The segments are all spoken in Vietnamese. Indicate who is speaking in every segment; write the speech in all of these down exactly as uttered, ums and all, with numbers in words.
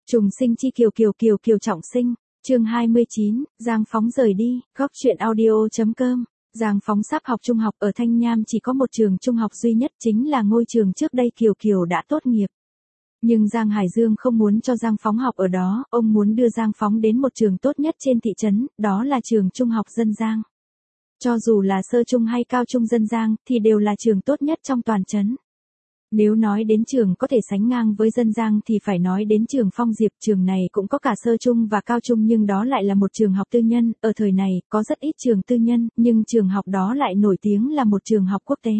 Speaker 1: Trùng sinh chi kiều kiều kiều kiều trọng sinh, chương hai mươi chín, Giang Phóng rời đi, góc truyện audio.com. Giang Phóng sắp học trung học ở Thanh Nham chỉ có một trường trung học duy nhất chính là ngôi trường trước đây Kiều Kiều đã tốt nghiệp. Nhưng Giang Hải Dương không muốn cho Giang Phóng học ở đó, ông muốn đưa Giang Phóng đến một trường tốt nhất trên thị trấn, đó là trường trung học dân Giang. Cho dù là sơ trung hay cao trung dân Giang thì đều là trường tốt nhất trong toàn trấn. Nếu nói đến trường có thể sánh ngang với dân Giang thì phải nói đến trường Phong Diệp, trường này cũng có cả sơ trung và cao trung nhưng đó lại là một trường học tư nhân, ở thời này có rất ít trường tư nhân, nhưng trường học đó lại nổi tiếng là một trường học quốc tế.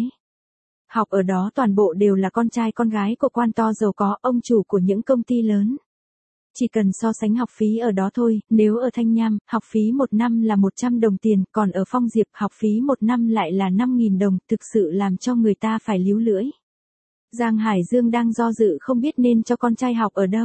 Speaker 1: Học ở đó toàn bộ đều là con trai con gái của quan to giàu có, ông chủ của những công ty lớn. Chỉ cần so sánh học phí ở đó thôi, nếu ở Thanh Nham, học phí một năm là một trăm đồng tiền, còn ở Phong Diệp học phí một năm lại là năm nghìn đồng, thực sự làm cho người ta phải líu lưỡi. Giang Hải Dương đang do dự không biết nên cho con trai học ở đâu.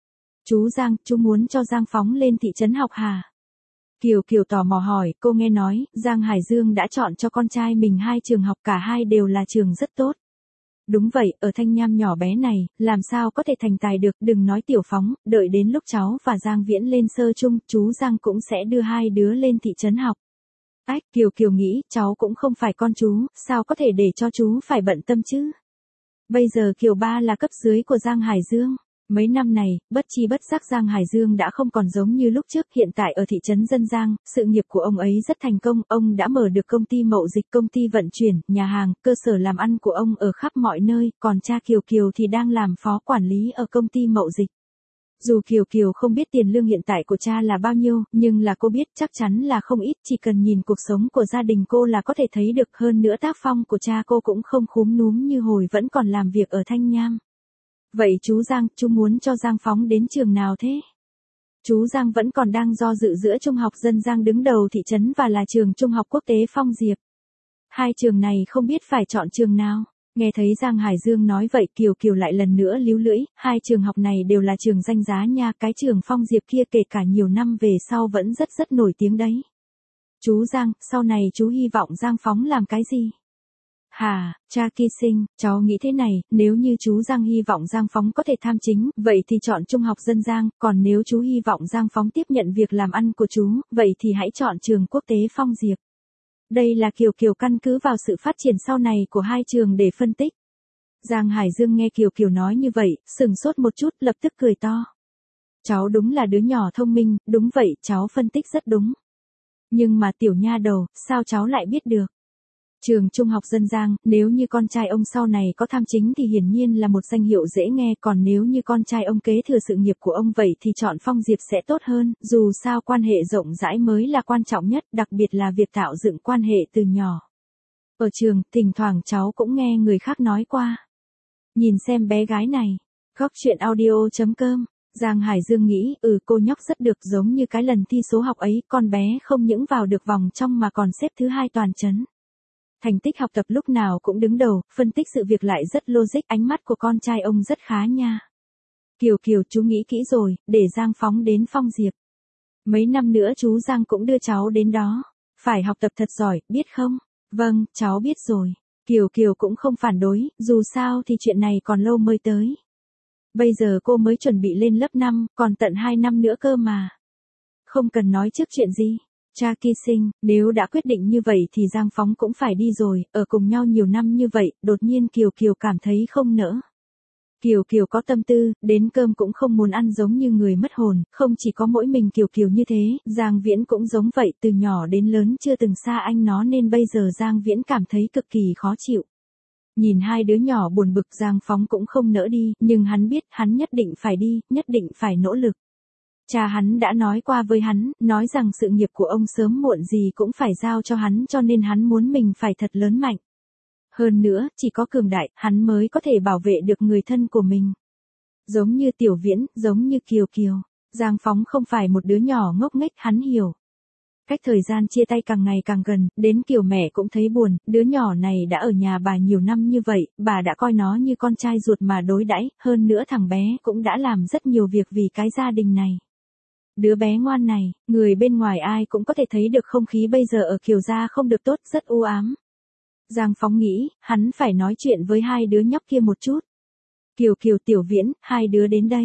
Speaker 1: Chú Giang, chú muốn cho Giang Phóng lên thị trấn học hả? Kiều Kiều tò mò hỏi, cô nghe nói, Giang Hải Dương đã chọn cho con trai mình hai trường học, cả hai đều là trường rất tốt. Đúng vậy, ở Thanh Nham nhỏ bé này, làm sao có thể thành tài được, đừng nói Tiểu Phóng, đợi đến lúc cháu và Giang Viễn lên sơ trung, chú Giang cũng sẽ đưa hai đứa lên thị trấn học. Ách, Kiều Kiều nghĩ, cháu cũng không phải con chú, sao có thể để cho chú phải bận tâm chứ? Bây giờ Kiều Ba là cấp dưới của Giang Hải Dương. Mấy năm này, bất chi bất giác Giang Hải Dương đã không còn giống như lúc trước, hiện tại ở thị trấn dân Giang, sự nghiệp của ông ấy rất thành công, ông đã mở được công ty mậu dịch, công ty vận chuyển, nhà hàng, cơ sở làm ăn của ông ở khắp mọi nơi, còn cha Kiều Kiều thì đang làm phó quản lý ở công ty mậu dịch. Dù Kiều Kiều không biết tiền lương hiện tại của cha là bao nhiêu, nhưng là cô biết chắc chắn là không ít, chỉ cần nhìn cuộc sống của gia đình cô là có thể thấy được, hơn nữa tác phong của cha cô cũng không khúm núm như hồi vẫn còn làm việc ở Thanh Nham. Vậy chú Giang, chú muốn cho Giang Phóng đến trường nào thế? Chú Giang vẫn còn đang do dự giữa trung học dân Giang đứng đầu thị trấn và là trường trung học quốc tế Phong Diệp. Hai trường này không biết phải chọn trường nào. Nghe thấy Giang Hải Dương nói vậy, Kiều Kiều lại lần nữa líu lưỡi, hai trường học này đều là trường danh giá nha, cái trường Phong Diệp kia kể cả nhiều năm về sau vẫn rất rất nổi tiếng đấy. Chú Giang, sau này chú hy vọng Giang Phóng làm cái gì? Hà, cha Kỳ Sinh, cháu nghĩ thế này, nếu như chú Giang hy vọng Giang Phóng có thể tham chính, vậy thì chọn trung học dân Giang, còn nếu chú hy vọng Giang Phóng tiếp nhận việc làm ăn của chú, vậy thì hãy chọn trường quốc tế Phong Diệp. Đây là Kiều Kiều căn cứ vào sự phát triển sau này của hai trường để phân tích. Giang Hải Dương nghe Kiều Kiều nói như vậy, sừng sốt một chút, lập tức cười to. Cháu đúng là đứa nhỏ thông minh, đúng vậy, cháu phân tích rất đúng. Nhưng mà tiểu nha đầu, sao cháu lại biết được? Trường trung học dân Giang, nếu như con trai ông sau này có tham chính thì hiển nhiên là một danh hiệu dễ nghe, còn nếu như con trai ông kế thừa sự nghiệp của ông vậy thì chọn Phong Diệp sẽ tốt hơn, dù sao quan hệ rộng rãi mới là quan trọng nhất, đặc biệt là việc tạo dựng quan hệ từ nhỏ. Ở trường, thỉnh thoảng cháu cũng nghe người khác nói qua. Nhìn xem bé gái này, góc truyện audio.com. Giang Hải Dương nghĩ, ừ cô nhóc rất được, giống như cái lần thi số học ấy, con bé không những vào được vòng trong mà còn xếp thứ hai toàn trấn. Thành tích học tập lúc nào cũng đứng đầu, phân tích sự việc lại rất logic, ánh mắt của con trai ông rất khá nha. Kiều Kiều, chú nghĩ kỹ rồi, để Giang Phóng đến Phong Diệp. Mấy năm nữa chú Giang cũng đưa cháu đến đó. Phải học tập thật giỏi, biết không? Vâng, cháu biết rồi. Kiều Kiều cũng không phản đối, dù sao thì chuyện này còn lâu mới tới. Bây giờ cô mới chuẩn bị lên lớp năm, còn tận hai năm nữa cơ mà. Không cần nói trước chuyện gì. Cha Kỳ Sinh, nếu đã quyết định như vậy thì Giang Phóng cũng phải đi rồi, ở cùng nhau nhiều năm như vậy, đột nhiên Kiều Kiều cảm thấy không nỡ. Kiều Kiều có tâm tư, đến cơm cũng không muốn ăn giống như người mất hồn, không chỉ có mỗi mình Kiều Kiều như thế, Giang Viễn cũng giống vậy, từ nhỏ đến lớn chưa từng xa anh nó nên bây giờ Giang Viễn cảm thấy cực kỳ khó chịu. Nhìn hai đứa nhỏ buồn bực, Giang Phóng cũng không nỡ đi, nhưng hắn biết hắn nhất định phải đi, nhất định phải nỗ lực. Cha hắn đã nói qua với hắn, nói rằng sự nghiệp của ông sớm muộn gì cũng phải giao cho hắn, cho nên hắn muốn mình phải thật lớn mạnh. Hơn nữa, chỉ có cường đại, hắn mới có thể bảo vệ được người thân của mình. Giống như Tiểu Viễn, giống như Kiều Kiều. Giang Phóng không phải một đứa nhỏ ngốc nghếch, hắn hiểu. Cách thời gian chia tay càng ngày càng gần, đến Kiều mẹ cũng thấy buồn, đứa nhỏ này đã ở nhà bà nhiều năm như vậy, bà đã coi nó như con trai ruột mà đối đãi, hơn nữa thằng bé cũng đã làm rất nhiều việc vì cái gia đình này. Đứa bé ngoan này, người bên ngoài ai cũng có thể thấy được không khí bây giờ ở Kiều gia không được tốt, rất u ám. Giang Phóng nghĩ, hắn phải nói chuyện với hai đứa nhóc kia một chút. Kiều Kiều, Tiểu Viễn, hai đứa đến đây.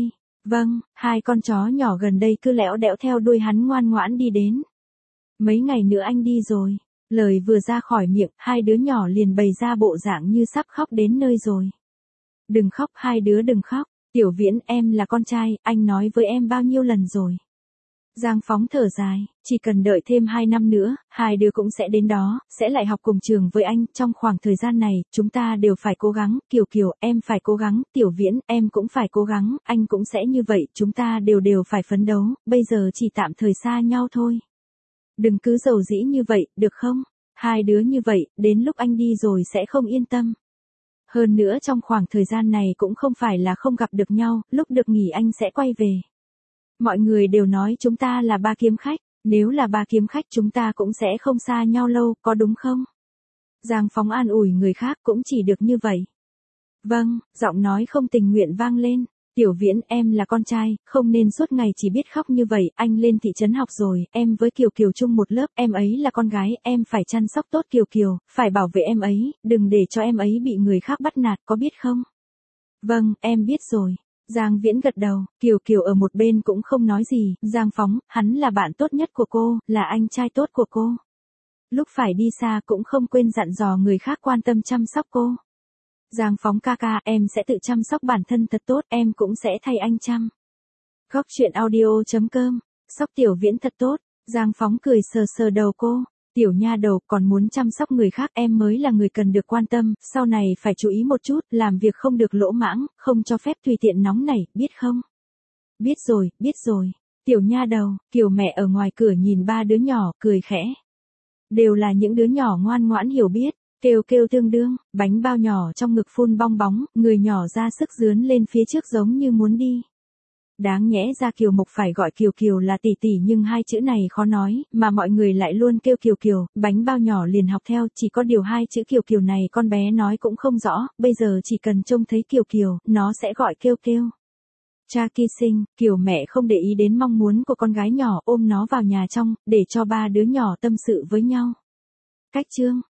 Speaker 1: Vâng, hai con chó nhỏ gần đây cứ lẽo đẽo theo đuôi hắn ngoan ngoãn đi đến. Mấy ngày nữa anh đi rồi. Lời vừa ra khỏi miệng, hai đứa nhỏ liền bày ra bộ dạng như sắp khóc đến nơi rồi. Đừng khóc, hai đứa đừng khóc. Tiểu Viễn, em là con trai, anh nói với em bao nhiêu lần rồi. Giang Phóng thở dài, chỉ cần đợi thêm hai năm nữa, hai đứa cũng sẽ đến đó, sẽ lại học cùng trường với anh. Trong khoảng thời gian này, chúng ta đều phải cố gắng. Kiều Kiều, em phải cố gắng. Tiểu Viễn, em cũng phải cố gắng. Anh cũng sẽ như vậy, chúng ta đều đều phải phấn đấu. Bây giờ chỉ tạm thời xa nhau thôi. Đừng cứ dầu dĩ như vậy, được không? Hai đứa như vậy, đến lúc anh đi rồi sẽ không yên tâm. Hơn nữa trong khoảng thời gian này cũng không phải là không gặp được nhau, lúc được nghỉ anh sẽ quay về. Mọi người đều nói chúng ta là ba kiếm khách, nếu là ba kiếm khách chúng ta cũng sẽ không xa nhau lâu, có đúng không? Giang Phóng an ủi người khác cũng chỉ được như vậy. Vâng, giọng nói không tình nguyện vang lên. Tiểu Viễn, em là con trai, không nên suốt ngày chỉ biết khóc như vậy, anh lên thị trấn học rồi, em với Kiều Kiều chung một lớp, em ấy là con gái, em phải chăm sóc tốt Kiều Kiều, phải bảo vệ em ấy, đừng để cho em ấy bị người khác bắt nạt, có biết không? Vâng, em biết rồi. Giang Viễn gật đầu, Kiều Kiều ở một bên cũng không nói gì, Giang Phóng, hắn là bạn tốt nhất của cô, là anh trai tốt của cô. Lúc phải đi xa cũng không quên dặn dò người khác quan tâm chăm sóc cô. Giang Phóng ca ca, em sẽ tự chăm sóc bản thân thật tốt, em cũng sẽ thay anh chăm. Góc chuyện audio chấm com, sóc Tiểu Viễn thật tốt, Giang Phóng cười sờ sờ đầu cô. Tiểu nha đầu, còn muốn chăm sóc người khác, em mới là người cần được quan tâm, sau này phải chú ý một chút, làm việc không được lỗ mãng, không cho phép tùy tiện nóng nảy, biết không? Biết rồi, biết rồi. Tiểu nha đầu, Kiều mẹ ở ngoài cửa nhìn ba đứa nhỏ, cười khẽ. Đều là những đứa nhỏ ngoan ngoãn hiểu biết, kêu kêu tương đương, bánh bao nhỏ trong ngực phun bong bóng, người nhỏ ra sức dướn lên phía trước giống như muốn đi. Đáng nhẽ ra Kiều Mộc phải gọi Kiều Kiều là tỷ tỷ nhưng hai chữ này khó nói, mà mọi người lại luôn kêu Kiều Kiều, bánh bao nhỏ liền học theo, chỉ có điều hai chữ Kiều Kiều này con bé nói cũng không rõ, bây giờ chỉ cần trông thấy Kiều Kiều, nó sẽ gọi kêu kêu. Cha Ki Sinh, Kiều mẹ không để ý đến mong muốn của con gái nhỏ, ôm nó vào nhà trong, để cho ba đứa nhỏ tâm sự với nhau. Cách chương